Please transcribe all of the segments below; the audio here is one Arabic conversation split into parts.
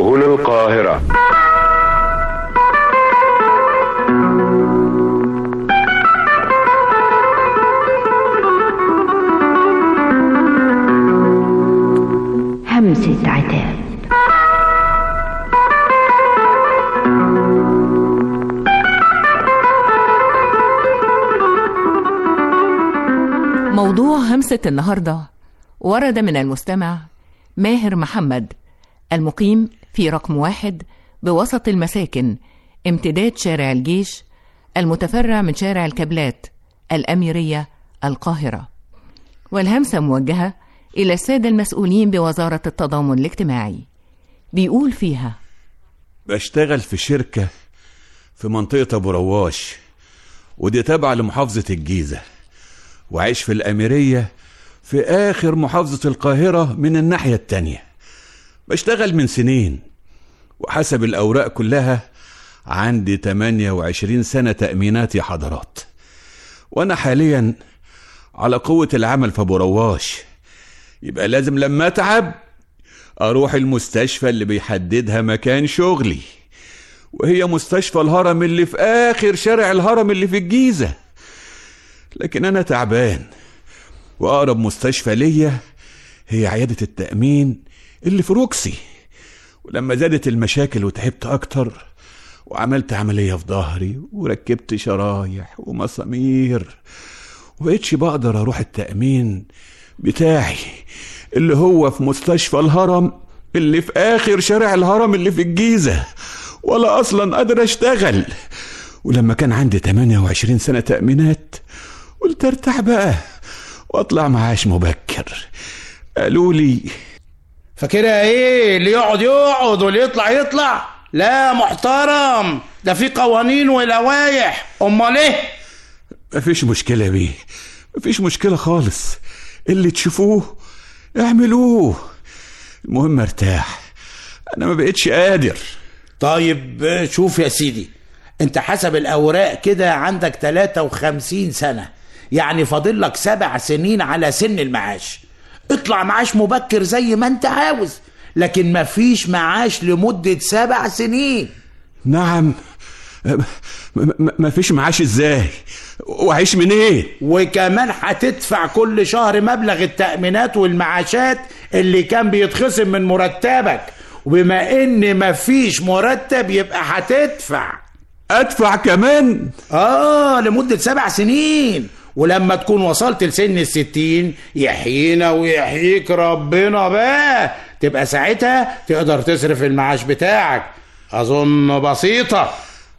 هنا القاهرة. همسة عتاب. موضوع همسة النهاردة ورد من المستمع ماهر محمد، المقيم في رقم 1 بوسط المساكن، امتداد شارع الجيش، المتفرع من شارع الكابلات، الأميرية، القاهرة. والهمسة موجهة إلى السادة المسؤولين بوزارة التضامن الاجتماعي. بيقول فيها: بشتغل في شركة في منطقة أبو رواش، ودي تابعة لمحافظة الجيزة، وعيش في الأميرية في آخر محافظة القاهرة من الناحية التانية. بشتغل من سنين، وحسب الأوراق كلها عندي 28 سنة تأمينات يا حضرات. وأنا حاليا على قوة العمل في أبو رواش، يبقى لازم لما أتعب أروح المستشفى اللي بيحددها مكان شغلي، وهي مستشفى الهرم اللي في آخر شارع الهرم اللي في الجيزة. لكن أنا تعبان، وأقرب مستشفى ليا هي عيادة التأمين اللي في روكسي. ولما زادت المشاكل وتعبت أكتر وعملت عملية في ظهري وركبت شرايح ومسامير، وبقيتش بقدر أروح التأمين بتاعي اللي هو في مستشفى الهرم اللي في آخر شارع الهرم اللي في الجيزة، ولا أصلا قادر أشتغل. ولما كان عندي 28 سنة تأمينات قلت ارتاح بقى واطلع معاش مبكر. قالوا لي: فاكرها ايه؟ اللي يقعد واللي يطلع. لا محترم، ده في قوانين ولوايح. امال ايه؟ مفيش مشكلة بيه، مفيش مشكلة خالص، اللي تشوفوه اعملوه، المهم ارتاح، انا ما بقتش قادر. طيب شوف يا سيدي، انت حسب الاوراق كده عندك 53 سنة، يعني فاضل لك 7 سنين على سن المعاش. اطلع معاش مبكر زي ما انت عاوز، لكن مفيش معاش لمدة 7 سنين. نعم، مفيش معاش ازاي؟ وعيش منين ايه؟ وكمان هتدفع كل شهر مبلغ التأمينات والمعاشات اللي كان بيتخصم من مرتبك، وبما ان مفيش مرتب يبقى ادفع كمان؟ لمدة 7 سنين. ولما تكون وصلت لسن 60 يحيينا ويحييك ربنا بقى، تبقى ساعتها تقدر تصرف المعاش بتاعك. اظن بسيطة.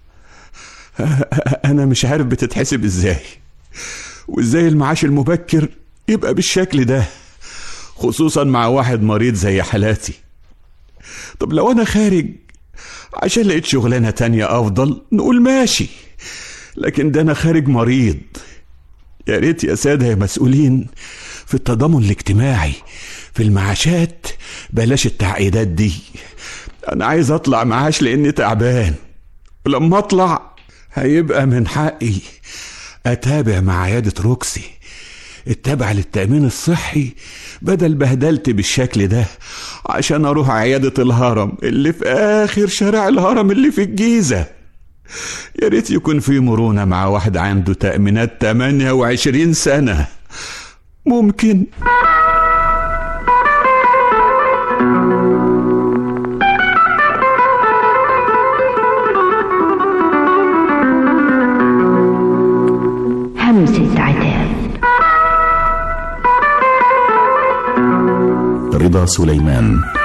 انا مش عارف بتتحسب ازاي، وازاي المعاش المبكر يبقى بالشكل ده، خصوصا مع واحد مريض زي حالاتي. طب لو انا خارج عشان لقيت شغلانة تانية افضل نقول ماشي، لكن ده انا خارج مريض. يا ريت يا سادة يا مسؤولين في التضامن الاجتماعي في المعاشات بلاش التعقيدات دي. انا عايز اطلع معاش لاني تعبان، ولما اطلع هيبقى من حقي اتابع مع عيادة روكسي التابعة للتأمين الصحي، بدل بهدلت بالشكل ده عشان اروح عيادة الهرم اللي في اخر شارع الهرم اللي في الجيزة. يا ريت يكون في مرونة مع واحد عنده تأمينات 28 سنة. ممكن. همسة عتاب. رضا سليمان.